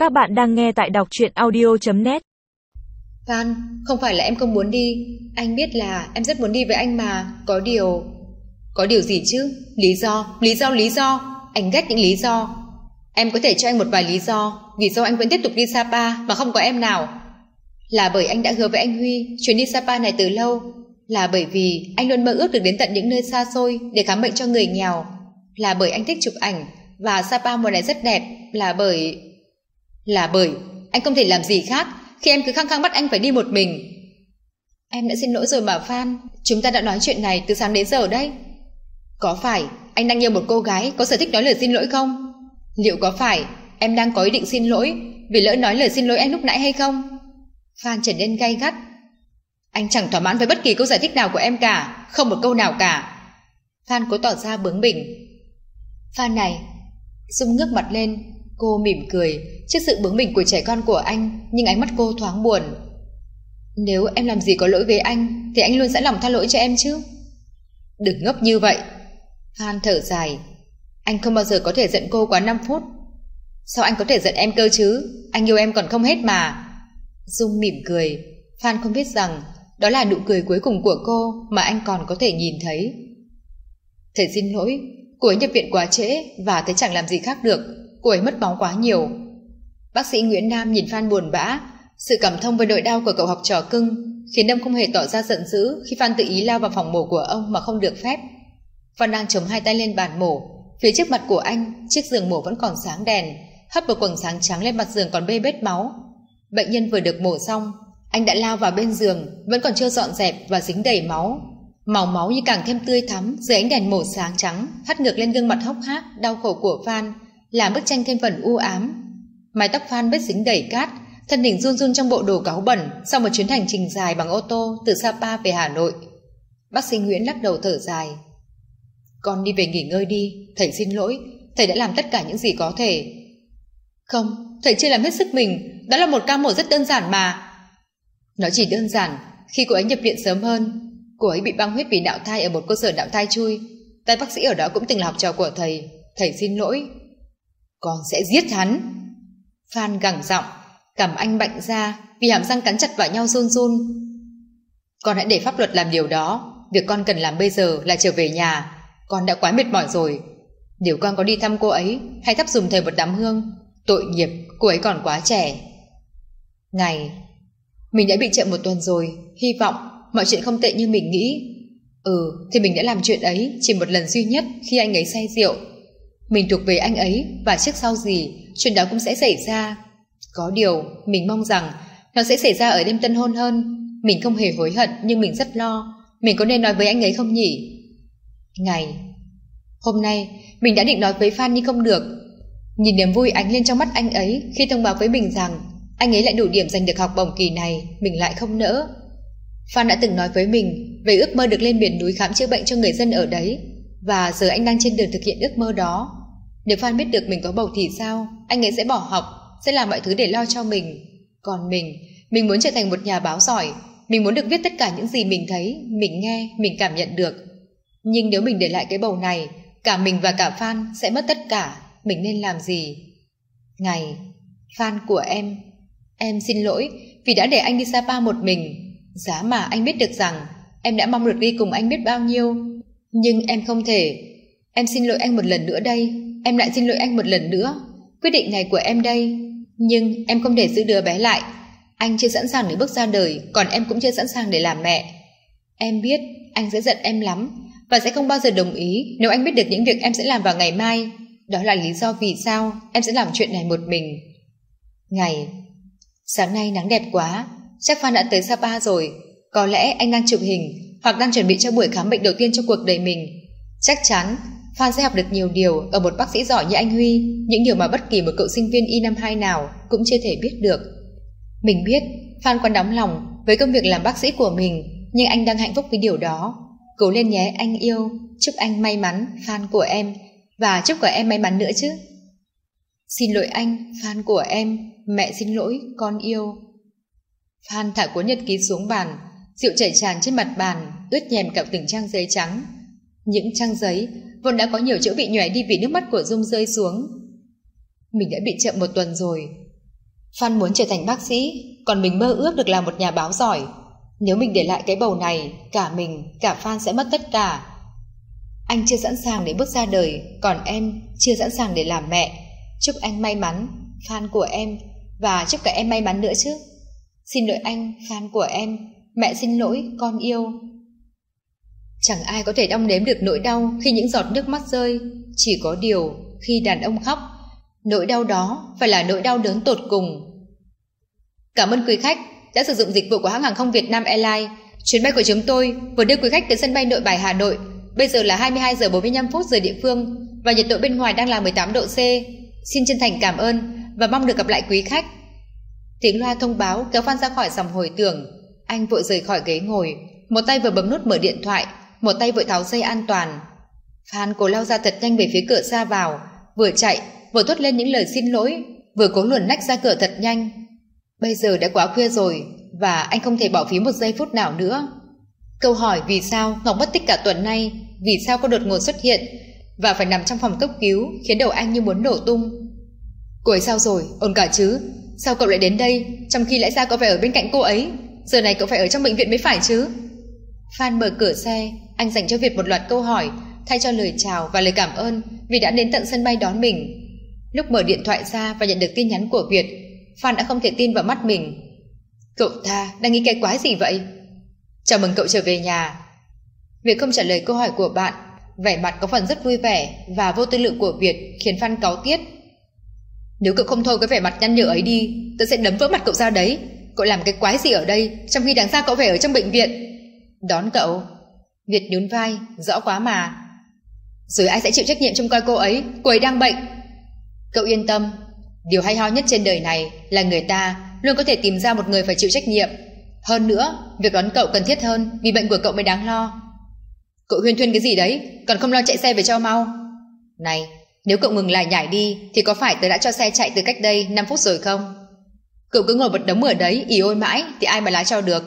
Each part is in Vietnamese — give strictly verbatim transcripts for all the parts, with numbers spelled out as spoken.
Các bạn đang nghe tại đọc truyện audio chấm net. Phan, không phải là em không muốn đi. Anh biết là em rất muốn đi với anh mà. Có điều... Có điều gì chứ? Lý do, lý do, lý do. Anh ghét những lý do. Em có thể cho anh một vài lý do vì sao anh vẫn tiếp tục đi Sapa mà không có em nào. Là bởi anh đã hứa với anh Huy chuyến đi Sapa này từ lâu. Là bởi vì anh luôn mơ ước được đến tận những nơi xa xôi để khám bệnh cho người nghèo. Là bởi anh thích chụp ảnh và Sapa mùa này rất đẹp. Là bởi... Là bởi anh không thể làm gì khác khi em cứ khăng khăng bắt anh phải đi một mình. Em đã xin lỗi rồi mà Phan. Chúng ta đã nói chuyện này từ sáng đến giờ đấy. Có phải anh đang yêu một cô gái có sở thích nói lời xin lỗi không? Liệu có phải em đang có ý định xin lỗi vì lỡ nói lời xin lỗi anh lúc nãy hay không? Phan trở nên gay gắt. Anh chẳng thỏa mãn với bất kỳ câu giải thích nào của em cả. Không một câu nào cả. Phan cố tỏ ra bướng bỉnh. Phan này. Dung ngước mặt lên. Cô mỉm cười trước sự bướng bỉnh của trẻ con của anh, nhưng ánh mắt cô thoáng buồn. Nếu em làm gì có lỗi với anh thì anh luôn sẵn lòng tha lỗi cho em chứ. Đừng ngốc như vậy. Phan thở dài. Anh không bao giờ có thể giận cô quá năm phút. Sao anh có thể giận em cơ chứ? Anh yêu em còn không hết mà. Dung mỉm cười. Phan không biết rằng đó là nụ cười cuối cùng của cô mà anh còn có thể nhìn thấy. Thầy xin lỗi, cô ấy nhập viện quá trễ và thấy chẳng làm gì khác được. Cô ấy mất máu quá nhiều. Bác sĩ Nguyễn Nam nhìn Phan buồn bã. Sự cảm thông với nỗi đau của cậu học trò cưng khiến ông không hề tỏ ra giận dữ khi Phan tự ý lao vào phòng mổ của ông mà không được phép. Phan đang chống hai tay lên bàn mổ. Phía trước mặt của anh, chiếc giường mổ vẫn còn sáng đèn, hấp một quầng sáng trắng lên mặt giường còn bê bết máu. Bệnh nhân vừa được mổ xong, anh đã lao vào bên giường, vẫn còn chưa dọn dẹp và dính đầy máu. Màu máu như càng thêm tươi thắm dưới ánh đèn mổ sáng trắng hắt ngược lên gương mặt hốc hác đau khổ của Phan, làm bức tranh thêm phần u ám. Mái tóc Phan bết dính đầy cát, thân hình run run trong bộ đồ cáu bẩn sau một chuyến hành trình dài bằng ô tô từ Sapa về Hà Nội. Bác sĩ Nguyễn lắc đầu thở dài. Con đi về nghỉ ngơi đi, thầy xin lỗi, thầy đã làm tất cả những gì có thể. Không, thầy chưa làm hết sức mình, đó là một ca mổ rất đơn giản mà. Nó chỉ đơn giản khi cô ấy nhập viện sớm hơn. Cô ấy bị băng huyết vì nạo thai ở một cơ sở nạo thai chui. Tay bác sĩ ở đó cũng từng là học trò của thầy. Thầy xin lỗi. Con sẽ giết hắn. Phan gằn giọng, cằm anh bạnh ra vì hàm răng cắn chặt vào nhau run run. Con hãy để pháp luật làm điều đó. Việc con cần làm bây giờ là trở về nhà. Con đã quá mệt mỏi rồi. Nếu con có đi thăm cô ấy hay thắp giùm thầy một đám hương, tội nghiệp, cô ấy còn quá trẻ. Ngày, mình đã bị chậm một tuần rồi. Hy vọng mọi chuyện không tệ như mình nghĩ. Ừ, thì mình đã làm chuyện ấy chỉ một lần duy nhất khi anh ấy say rượu. Mình thuộc về anh ấy và trước sau gì chuyện đó cũng sẽ xảy ra. Có điều mình mong rằng nó sẽ xảy ra ở đêm tân hôn hơn. Mình không hề hối hận nhưng mình rất lo. Mình có nên nói với anh ấy không nhỉ? Ngày, hôm nay mình đã định nói với Phan nhưng không được. Nhìn niềm vui ánh lên trong mắt anh ấy khi thông báo với mình rằng anh ấy lại đủ điểm giành được học bổng kỳ này, mình lại không nỡ. Phan đã từng nói với mình về ước mơ được lên miền núi khám chữa bệnh cho người dân ở đấy, và giờ anh đang trên đường thực hiện ước mơ đó. Nếu Phan biết được mình có bầu thì sao? Anh ấy sẽ bỏ học, sẽ làm mọi thứ để lo cho mình. Còn mình, mình muốn trở thành một nhà báo giỏi. Mình muốn được viết tất cả những gì mình thấy, mình nghe, mình cảm nhận được. Nhưng nếu mình để lại cái bầu này, cả mình và cả Phan sẽ mất tất cả. Mình nên làm gì? Ngày, Phan của em. Em xin lỗi vì đã để anh đi Sapa một mình. Giá mà anh biết được rằng em đã mong được đi cùng anh biết bao nhiêu. Nhưng em không thể. Em xin lỗi anh một lần nữa đây. Em lại xin lỗi anh một lần nữa. Quyết định này của em đây. Nhưng em không thể giữ đứa bé lại. Anh chưa sẵn sàng để bước ra đời, còn em cũng chưa sẵn sàng để làm mẹ. Em biết anh sẽ giận em lắm và sẽ không bao giờ đồng ý nếu anh biết được những việc em sẽ làm vào ngày mai. Đó là lý do vì sao em sẽ làm chuyện này một mình. Ngày, sáng nay nắng đẹp quá. Chắc Phan đã tới Sapa rồi. Có lẽ anh đang chụp hình hoặc đang chuẩn bị cho buổi khám bệnh đầu tiên trong cuộc đời mình. Chắc chắn Phan sẽ học được nhiều điều ở một bác sĩ giỏi như anh Huy, những điều mà bất kỳ một cậu sinh viên y năm hai nào cũng chưa thể biết được. Mình biết Phan còn nóng lòng với công việc làm bác sĩ của mình, nhưng anh đang hạnh phúc với điều đó. Cố lên nhé anh yêu. Chúc anh may mắn, Phan của em. Và chúc cả em may mắn nữa chứ. Xin lỗi anh, Phan của em. Mẹ xin lỗi, con yêu. Phan thả cuốn nhật ký xuống bàn. Rượu chảy tràn trên mặt bàn, ướt nhèm cả từng trang giấy trắng. Những trang giấy vốn đã có nhiều chỗ bị nhòe đi vì nước mắt của Dung rơi xuống. Mình đã bị chậm một tuần rồi. Phan muốn trở thành bác sĩ, còn mình mơ ước được làm một nhà báo giỏi. Nếu mình để lại cái bầu này, cả mình, cả Phan sẽ mất tất cả. Anh chưa sẵn sàng để bước ra đời, còn em chưa sẵn sàng để làm mẹ. Chúc anh may mắn, Phan của em, và chúc cả em may mắn nữa chứ. Xin lỗi anh, Phan của em. Mẹ xin lỗi, con yêu. Chẳng ai có thể đong đếm được nỗi đau khi những giọt nước mắt rơi. Chỉ có điều khi đàn ông khóc, nỗi đau đó phải là nỗi đau đớn tột cùng. Cảm ơn quý khách đã sử dụng dịch vụ của hãng hàng không Vietnam Airlines. Chuyến bay của chúng tôi vừa đưa quý khách đến sân bay Nội Bài Hà Nội. Bây giờ là hai mươi hai giờ bốn mươi lăm phút giờ địa phương và nhiệt độ bên ngoài đang là mười tám độ C. Xin chân thành cảm ơn và mong được gặp lại quý khách. Tiếng loa thông báo kéo Phan ra khỏi dòng hồi tưởng. Anh vội rời khỏi ghế ngồi, một tay vừa bấm nút mở điện thoại, một tay vội tháo dây an toàn. Phan cố lao ra thật nhanh về phía cửa ra vào, vừa chạy vừa thốt lên những lời xin lỗi, vừa cố luồn nách ra cửa thật nhanh. Bây giờ đã quá khuya rồi và anh không thể bỏ phí một giây phút nào nữa. Câu hỏi vì sao Ngọc mất tích cả tuần nay, vì sao cô đột ngột xuất hiện và phải nằm trong phòng cấp cứu khiến đầu anh như muốn nổ tung. Cô ấy sao rồi, ổn cả chứ? Sao cậu lại đến đây, trong khi lẽ ra cậu phải ở bên cạnh cô ấy? Giờ này cậu phải ở trong bệnh viện mới phải chứ? Phan mở cửa xe, anh dành cho Việt một loạt câu hỏi, thay cho lời chào và lời cảm ơn vì đã đến tận sân bay đón mình. Lúc mở điện thoại ra và nhận được tin nhắn của Việt, Phan đã không thể tin vào mắt mình. Cậu ta đang nghĩ cái quái gì vậy? Chào mừng cậu trở về nhà. Việt không trả lời câu hỏi của bạn, vẻ mặt có phần rất vui vẻ và vô tư lượng của Việt khiến Phan cáu tiết. Nếu cậu không thôi cái vẻ mặt nhăn nhở ấy đi, tôi sẽ đấm vỡ mặt cậu ra đấy. Cậu làm cái quái gì ở đây, trong khi đáng ra cậu phải ở trong bệnh viện? Đón cậu. Việt nhún vai, rõ quá mà. Rồi ai sẽ chịu trách nhiệm trông coi cô ấy? Cô ấy đang bệnh. Cậu yên tâm, điều hay ho nhất trên đời này là người ta luôn có thể tìm ra một người phải chịu trách nhiệm. Hơn nữa, việc đón cậu cần thiết hơn vì bệnh của cậu mới đáng lo. Cậu huyên thuyên cái gì đấy, còn không lo chạy xe về cho mau. Này, nếu cậu ngừng lại nhảy đi thì có phải tớ đã cho xe chạy từ cách đây năm phút rồi không? Cậu cứ ngồi một đống ở đấy ì ôi mãi thì ai mà lái cho được.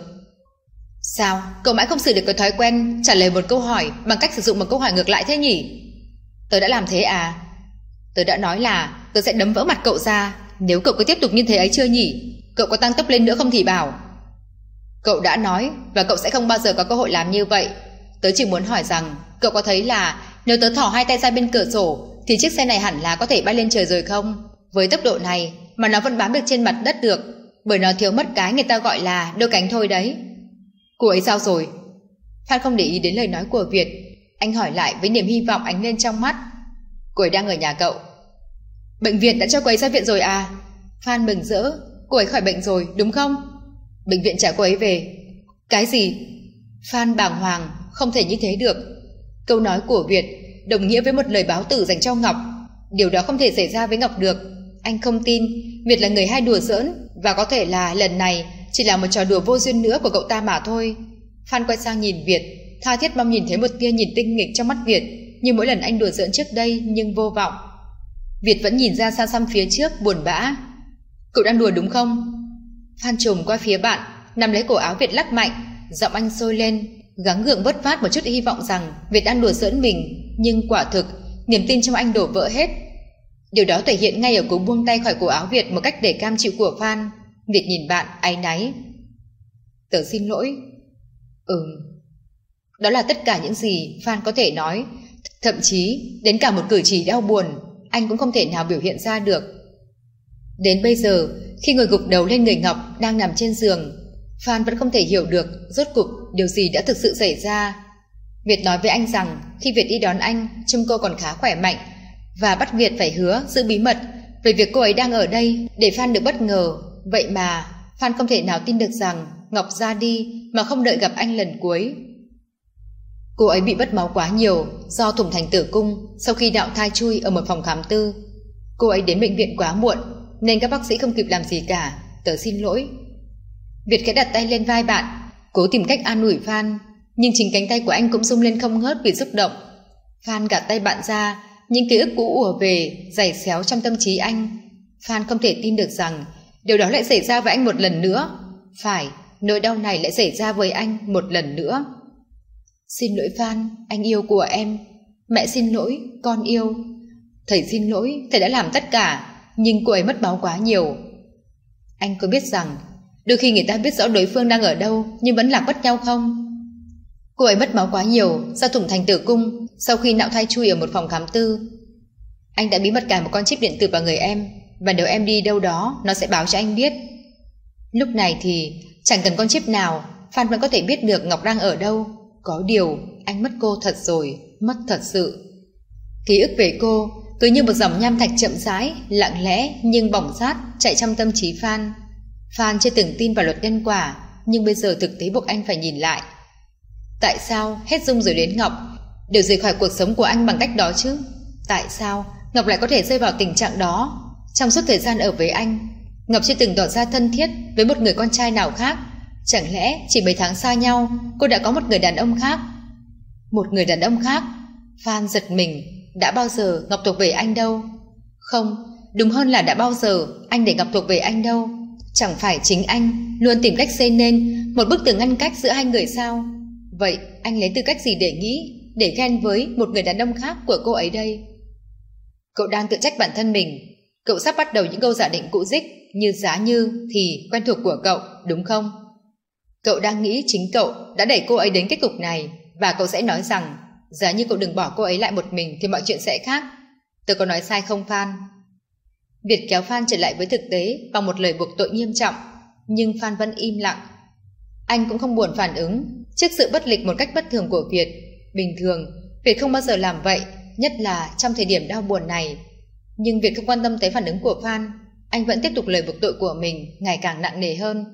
Sao, cậu mãi không sửa được cái thói quen trả lời một câu hỏi bằng cách sử dụng một câu hỏi ngược lại thế nhỉ? Tớ đã làm thế à? Tớ đã nói là tớ sẽ đấm vỡ mặt cậu ra nếu cậu cứ tiếp tục như thế ấy chưa nhỉ? Cậu có tăng tốc lên nữa không thì bảo. Cậu đã nói và cậu sẽ không bao giờ có cơ hội làm như vậy. Tớ chỉ muốn hỏi rằng cậu có thấy là nếu tớ thỏ hai tay ra bên cửa sổ thì chiếc xe này hẳn là có thể bay lên trời rồi không? Với tốc độ này mà nó vẫn bám được trên mặt đất được, bởi nó thiếu mất cái người ta gọi là đôi cánh thôi đấy. Cô ấy sao rồi? Phan không để ý đến lời nói của Việt. Anh hỏi lại với niềm hy vọng ánh lên trong mắt. Cô ấy đang ở nhà cậu. Bệnh viện đã cho cô ấy ra viện rồi à? Phan mừng rỡ. Cô ấy khỏi bệnh rồi đúng không? Bệnh viện trả cô ấy về. Cái gì? Phan bàng hoàng, không thể như thế được. Câu nói của Việt đồng nghĩa với một lời báo tử dành cho Ngọc. Điều đó không thể xảy ra với Ngọc được. Anh không tin Việt là người hay đùa giỡn, và có thể là lần này chỉ là một trò đùa vô duyên nữa của cậu ta mà thôi. Phan quay sang nhìn Việt, tha thiết mong nhìn thấy một tia nhìn tinh nghịch trong mắt Việt như mỗi lần anh đùa giỡn trước đây, nhưng vô vọng. Việt vẫn nhìn ra xa xăm phía trước buồn bã. Cậu đang đùa đúng không? Phan trồm qua phía bạn, nắm lấy cổ áo Việt lắc mạnh, giọng anh sôi lên, gắng gượng vớt vát một chút hy vọng rằng Việt đang đùa giỡn mình, nhưng quả thực niềm tin trong anh đổ vỡ hết. Điều đó thể hiện ngay ở cú buông tay khỏi cổ áo Việt một cách để cam chịu của Phan. Việt nhìn bạn áy náy. Tớ xin lỗi. Ừm. Đó là tất cả những gì Phan có thể nói. Thậm chí đến cả một cử chỉ đau buồn anh cũng không thể nào biểu hiện ra được. Đến bây giờ, khi ngồi gục đầu lên người Ngọc đang nằm trên giường, Phan vẫn không thể hiểu được rốt cuộc điều gì đã thực sự xảy ra. Việt nói với anh rằng khi Việt đi đón anh, trông cô còn khá khỏe mạnh, và bắt Việt phải hứa giữ bí mật về việc cô ấy đang ở đây để Phan được bất ngờ. Vậy mà Phan không thể nào tin được rằng Ngọc ra đi mà không đợi gặp anh lần cuối. Cô ấy bị mất máu quá nhiều do thủng thành tử cung sau khi đạo thai chui ở một phòng khám tư. Cô ấy đến bệnh viện quá muộn nên các bác sĩ không kịp làm gì cả. Tớ xin lỗi. Việt khẽ đặt tay lên vai bạn, cố tìm cách an ủi Phan, nhưng chính cánh tay của anh cũng rung lên không ngớt vì xúc động. Phan gạt tay bạn ra, những ký ức cũ ùa về, giày xéo trong tâm trí anh. Phan không thể tin được rằng điều đó lại xảy ra với anh một lần nữa. Phải, nỗi đau này lại xảy ra với anh một lần nữa. Xin lỗi Phan, anh yêu của em. Mẹ xin lỗi, con yêu. Thầy xin lỗi, thầy đã làm tất cả, nhưng cô ấy mất máu quá nhiều. Anh có biết rằng đôi khi người ta biết rõ đối phương đang ở đâu nhưng vẫn lạc mất nhau không? Cô ấy mất máu quá nhiều do thủng thành tử cung sau khi nạo thai chui ở một phòng khám tư. Anh đã bí mật cài một con chip điện tử vào người em, và nếu em đi đâu đó nó sẽ báo cho anh biết. Lúc này thì chẳng cần con chip nào, Phan vẫn có thể biết được Ngọc đang ở đâu. Có điều anh mất cô thật rồi, mất thật sự. Ký ức về cô cứ như một dòng nham thạch chậm rãi, lặng lẽ nhưng bỏng rát chạy trong tâm trí Phan. Phan chưa từng tin vào luật nhân quả, nhưng bây giờ thực tế buộc anh phải nhìn lại. Tại sao hết Dung rồi đến Ngọc đều rời khỏi cuộc sống của anh bằng cách đó chứ? Tại sao Ngọc lại có thể rơi vào tình trạng đó? Trong suốt thời gian ở với anh, Ngọc chưa từng tỏ ra thân thiết với một người con trai nào khác. Chẳng lẽ chỉ mấy tháng xa nhau cô đã có một người đàn ông khác? Một người đàn ông khác? Phan giật mình. Đã bao giờ Ngọc thuộc về anh đâu? Không, đúng hơn là đã bao giờ anh để Ngọc thuộc về anh đâu? Chẳng phải chính anh luôn tìm cách xây nên một bức tường ngăn cách giữa hai người sao? Vậy anh lấy tư cách gì để nghĩ, để ghen với một người đàn ông khác của cô ấy đây? Cậu đang tự trách bản thân mình. Cậu sắp bắt đầu những câu giả định cũ dích như giá như thì quen thuộc của cậu, đúng không? Cậu đang nghĩ chính cậu đã đẩy cô ấy đến kết cục này, và cậu sẽ nói rằng giá như cậu đừng bỏ cô ấy lại một mình thì mọi chuyện sẽ khác. Tôi có nói sai không Phan? Việt kéo Phan trở lại với thực tế bằng một lời buộc tội nghiêm trọng, nhưng Phan vẫn im lặng. Anh cũng không buồn phản ứng trước sự bất lịch một cách bất thường của Việt. Bình thường Việt không bao giờ làm vậy, nhất là trong thời điểm đau buồn này. Nhưng Việt không quan tâm tới phản ứng của Phan. Anh vẫn tiếp tục lời buộc tội của mình ngày càng nặng nề hơn.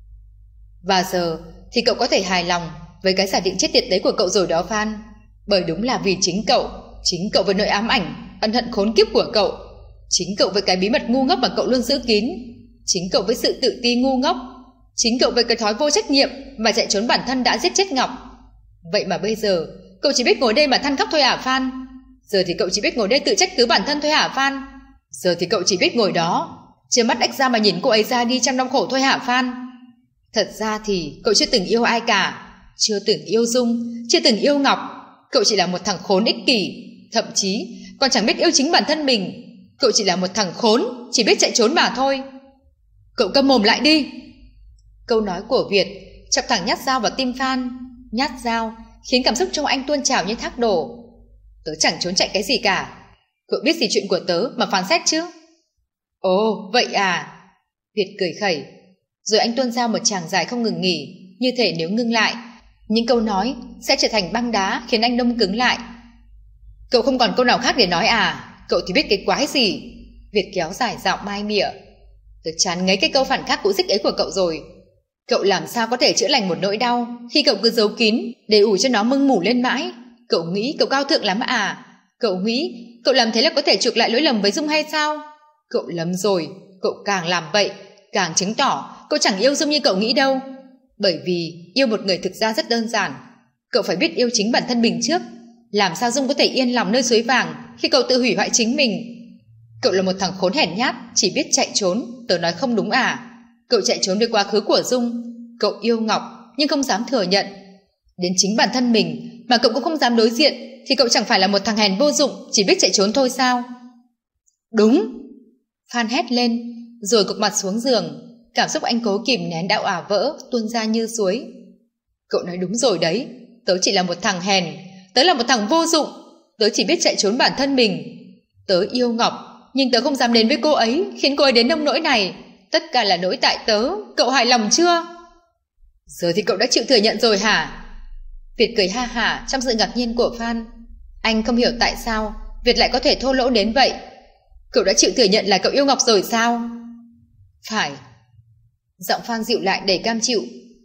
Và giờ thì cậu có thể hài lòng với cái giả định chết tiệt đấy của cậu rồi đó Phan. Bởi đúng là vì chính cậu, chính cậu với nỗi ám ảnh, ân hận khốn kiếp của cậu, chính cậu với cái bí mật ngu ngốc mà cậu luôn giữ kín, chính cậu với sự tự ti ngu ngốc, chính cậu với cái thói vô trách nhiệm và chạy trốn bản thân đã giết chết Ngọc. Vậy mà bây giờ cậu chỉ biết ngồi đây mà than khóc thôi hả Phan? Giờ thì cậu chỉ biết ngồi đây tự trách cứ bản thân thôi hả Phan? Giờ thì cậu chỉ biết ngồi đó trơ mắt ếch ra mà nhìn cô ấy ra đi trong đau khổ thôi hả Phan? Thật ra thì cậu chưa từng yêu ai cả, chưa từng yêu Dung, chưa từng yêu Ngọc. Cậu chỉ là một thằng khốn ích kỷ, thậm chí còn chẳng biết yêu chính bản thân mình. Cậu chỉ là một thằng khốn, chỉ biết chạy trốn mà thôi. Cậu câm mồm lại đi. Câu nói của Việt chọc thẳng nhát dao vào tim Phan. Nhát dao khiến cảm xúc trong anh tuôn trào như thác đổ. Tớ chẳng trốn chạy cái gì cả. Cậu biết gì chuyện của tớ mà phán xét chứ? Ồ, vậy à? Việt cười khẩy. Rồi anh tuôn ra một tràng dài không ngừng nghỉ, như thể nếu ngưng lại, những câu nói sẽ trở thành băng đá khiến anh đông cứng lại. Cậu không còn câu nào khác để nói à? Cậu thì biết cái quái gì? Việt kéo dài giọng mai mỉa. Tớ chán ngấy cái câu phản khác cũ dích ấy của cậu rồi. Cậu làm sao có thể chữa lành một nỗi đau khi cậu cứ giấu kín để ủi cho nó mưng mủ lên mãi? Cậu nghĩ cậu cao thượng lắm à? Cậu nghĩ cậu làm thế là có thể chuộc lại lỗi lầm với Dung hay sao? Cậu lầm rồi. Cậu càng làm vậy càng chứng tỏ cậu chẳng yêu Dung như cậu nghĩ đâu. Bởi vì yêu một người thực ra rất đơn giản. Cậu phải biết yêu chính bản thân mình trước. Làm sao Dung có thể yên lòng nơi suối vàng khi cậu tự hủy hoại chính mình? Cậu là một thằng khốn hèn nhát, chỉ biết chạy trốn. Tớ nói không đúng à? Cậu chạy trốn với quá khứ của Dung. Cậu yêu Ngọc nhưng không dám thừa nhận. Đến chính bản thân mình mà cậu cũng không dám đối diện, thì cậu chẳng phải là một thằng hèn vô dụng, chỉ biết chạy trốn thôi sao? Đúng! Phan hét lên, rồi gục mặt xuống giường. Cảm xúc anh cố kìm nén đã òa vỡ, tuôn ra như suối. Cậu nói đúng rồi đấy. Tớ chỉ là một thằng hèn. Tớ là một thằng vô dụng. Tớ chỉ biết chạy trốn bản thân mình. Tớ yêu Ngọc, nhưng tớ không dám đến với cô ấy, khiến cô ấy đến nông nỗi này. Tất cả là lỗi tại tớ. Cậu hài lòng chưa? Giờ thì cậu đã chịu thừa nhận rồi hả? Việt cười ha hả trong sự ngạc nhiên của Phan. Anh không hiểu tại sao Việt lại có thể thô lỗ đến vậy. Cậu đã chịu thừa nhận là cậu yêu Ngọc rồi sao? Phải. Giọng Phan dịu lại đầy cam chịu.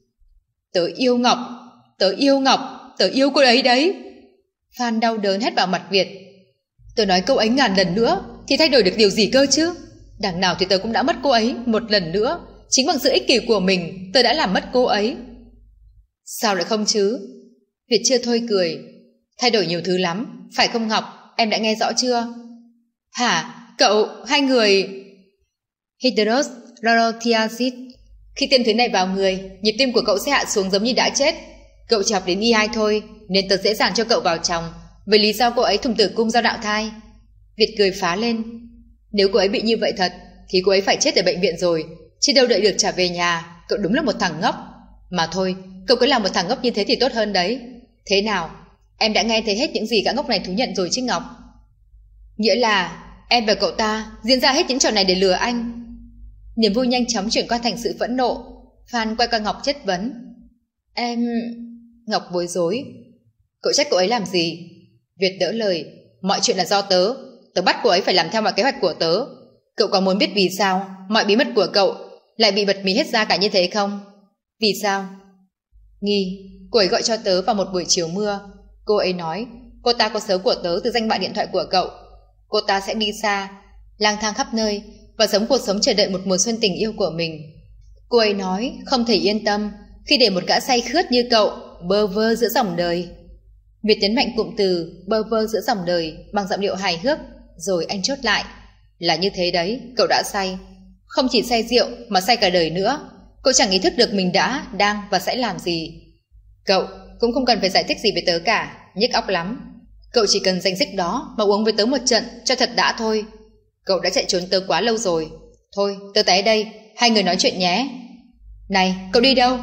Tớ yêu Ngọc. Tớ yêu Ngọc. Tớ yêu cô ấy đấy. Phan đau đớn hét vào mặt Việt. Tớ nói câu ấy ngàn lần nữa thì thay đổi được điều gì cơ chứ? Đằng nào thì tớ cũng đã mất cô ấy một lần nữa. Chính bằng sự ích kỷ của mình tớ đã làm mất cô ấy. Sao lại không chứ? Việt chưa thôi cười. Thay đổi nhiều thứ lắm, phải không Ngọc? Em đã nghe rõ chưa? Hả? Cậu, hai người... Hydros Lorothiazid. Khi tiêm thứ này vào người, nhịp tim của cậu sẽ hạ xuống giống như đã chết. Cậu chỉ học đến y hai thôi, nên tớ dễ dàng cho cậu vào chồng, với lý do cô ấy thủng tử cung do nạo thai. Việt cười phá lên. Nếu cô ấy bị như vậy thật, thì cô ấy phải chết ở bệnh viện rồi. Chứ đâu đợi được trả về nhà, cậu đúng là một thằng ngốc. Mà thôi, cậu cứ làm một thằng ngốc như thế thì tốt hơn đấy. Thế nào, em đã nghe thấy hết những gì gã ngốc này thú nhận rồi chứ Ngọc? Nghĩa là em và cậu ta diễn ra hết những trò này để lừa anh. Niềm vui nhanh chóng chuyển qua thành sự phẫn nộ. Phan quay qua Ngọc chất vấn. Em... Ngọc bối rối. Cậu trách cậu ấy làm gì? Việt đỡ lời. Mọi chuyện là do tớ. Tớ bắt cô ấy phải làm theo mọi kế hoạch của tớ. Cậu có muốn biết vì sao mọi bí mật của cậu lại bị bật mí hết ra cả như thế không? Vì sao? Nghi, cô ấy gọi cho tớ vào một buổi chiều mưa. Cô ấy nói cô ta có số của tớ từ danh bạ điện thoại của cậu. Cô ta sẽ đi xa, lang thang khắp nơi và sống cuộc sống chờ đợi một mùa xuân tình yêu của mình. Cô ấy nói không thể yên tâm khi để một gã say khướt như cậu bơ vơ giữa dòng đời. Việt nhấn mạnh cụm từ bơ vơ giữa dòng đời bằng giọng điệu hài hước, rồi anh chốt lại. Là như thế đấy, cậu đã say. Không chỉ say rượu mà say cả đời nữa. Cậu chẳng ý thức được mình đã, đang và sẽ làm gì. Cậu cũng không cần phải giải thích gì với tớ cả, nhức óc lắm. Cậu chỉ cần danh sách đó mà uống với tớ một trận cho thật đã thôi. Cậu đã chạy trốn tớ quá lâu rồi. Thôi, tớ tới đây, hai người nói chuyện nhé. Này, cậu đi đâu?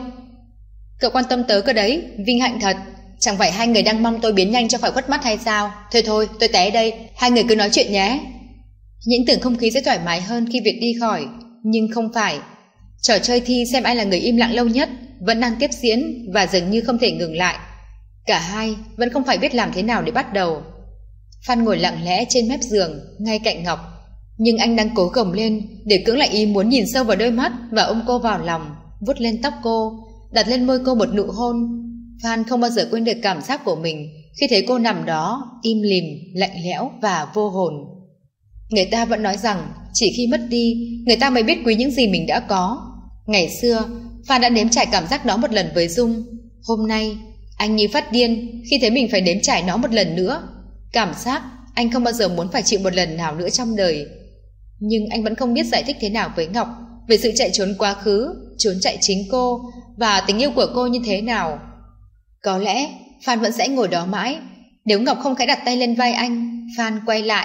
Cậu quan tâm tớ cơ đấy, vinh hạnh thật. Chẳng phải hai người đang mong tôi biến nhanh cho khỏi khuất mắt hay sao? Thôi thôi, tôi té đây, hai người cứ nói chuyện nhé. Những tưởng không khí sẽ thoải mái hơn khi Việt đi khỏi, nhưng không phải. Trò chơi thi xem ai là người im lặng lâu nhất vẫn đang tiếp diễn và dường như không thể ngừng lại. Cả hai vẫn không phải biết làm thế nào để bắt đầu. Phan ngồi lặng lẽ trên mép giường ngay cạnh Ngọc, nhưng anh đang cố gồng lên để cưỡng lại ý muốn nhìn sâu vào đôi mắt và ôm cô vào lòng, vuốt lên tóc cô, đặt lên môi cô một nụ hôn. Phan không bao giờ quên được cảm giác của mình khi thấy cô nằm đó im lìm, lạnh lẽo và vô hồn. Người ta vẫn nói rằng chỉ khi mất đi người ta mới biết quý những gì mình đã có. Ngày xưa Phan đã nếm trải cảm giác đó một lần với Dung. Hôm nay anh như phát điên khi thấy mình phải nếm trải nó một lần nữa. Cảm giác anh không bao giờ muốn phải chịu một lần nào nữa trong đời. Nhưng anh vẫn không biết giải thích thế nào với Ngọc về sự chạy trốn quá khứ, trốn chạy chính cô và tình yêu của cô như thế nào. Có lẽ Phan vẫn sẽ ngồi đó mãi nếu Ngọc không khẽ đặt tay lên vai anh. Phan quay lại.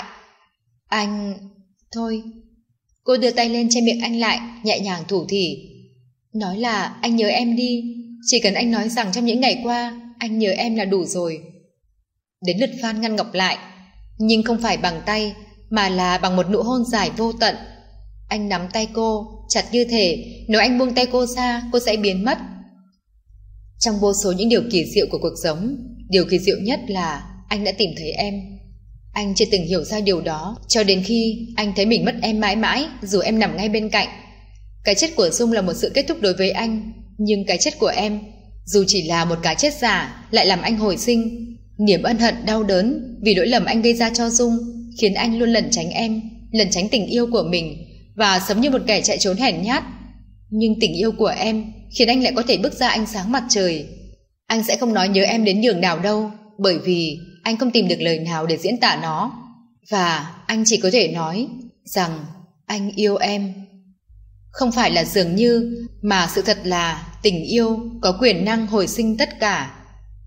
Anh... Thôi. Cô đưa tay lên che miệng anh lại, nhẹ nhàng thủ thỉ. Nói là anh nhớ em đi. Chỉ cần anh nói rằng trong những ngày qua anh nhớ em là đủ rồi. Đến lượt Phan ngăn Ngọc lại, nhưng không phải bằng tay mà là bằng một nụ hôn dài vô tận. Anh nắm tay cô chặt như thể nếu anh buông tay cô ra cô sẽ biến mất. Trong vô số những điều kỳ diệu của cuộc sống, điều kỳ diệu nhất là anh đã tìm thấy em. Anh chưa từng hiểu ra điều đó cho đến khi anh thấy mình mất em mãi mãi dù em nằm ngay bên cạnh. Cái chết của Dung là một sự kết thúc đối với anh, nhưng cái chết của em, dù chỉ là một cái chết giả, lại làm anh hồi sinh. Niềm ân hận đau đớn vì lỗi lầm anh gây ra cho Dung khiến anh luôn lẩn tránh em, lẩn tránh tình yêu của mình và sống như một kẻ chạy trốn hèn nhát. Nhưng tình yêu của em khiến anh lại có thể bước ra ánh sáng mặt trời. Anh sẽ không nói nhớ em đến nhường nào đâu, bởi vì anh không tìm được lời nào để diễn tả nó. Và anh chỉ có thể nói rằng anh yêu em. Không phải là dường như, mà sự thật là tình yêu có quyền năng hồi sinh tất cả.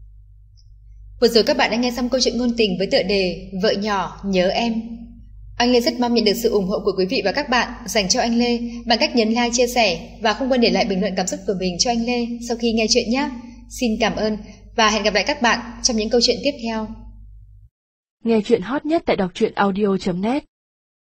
Vừa rồi các bạn đã nghe xong câu chuyện ngôn tình với tựa đề Vợ nhỏ nhớ em. Anh Lê rất mong nhận được sự ủng hộ của quý vị và các bạn dành cho anh Lê bằng cách nhấn like, chia sẻ và không quên để lại bình luận cảm xúc của mình cho anh Lê sau khi nghe chuyện nhé. Xin cảm ơn và hẹn gặp lại các bạn trong những câu chuyện tiếp theo. Nghe chuyện hot nhất tại đọc truyện audio chấm net.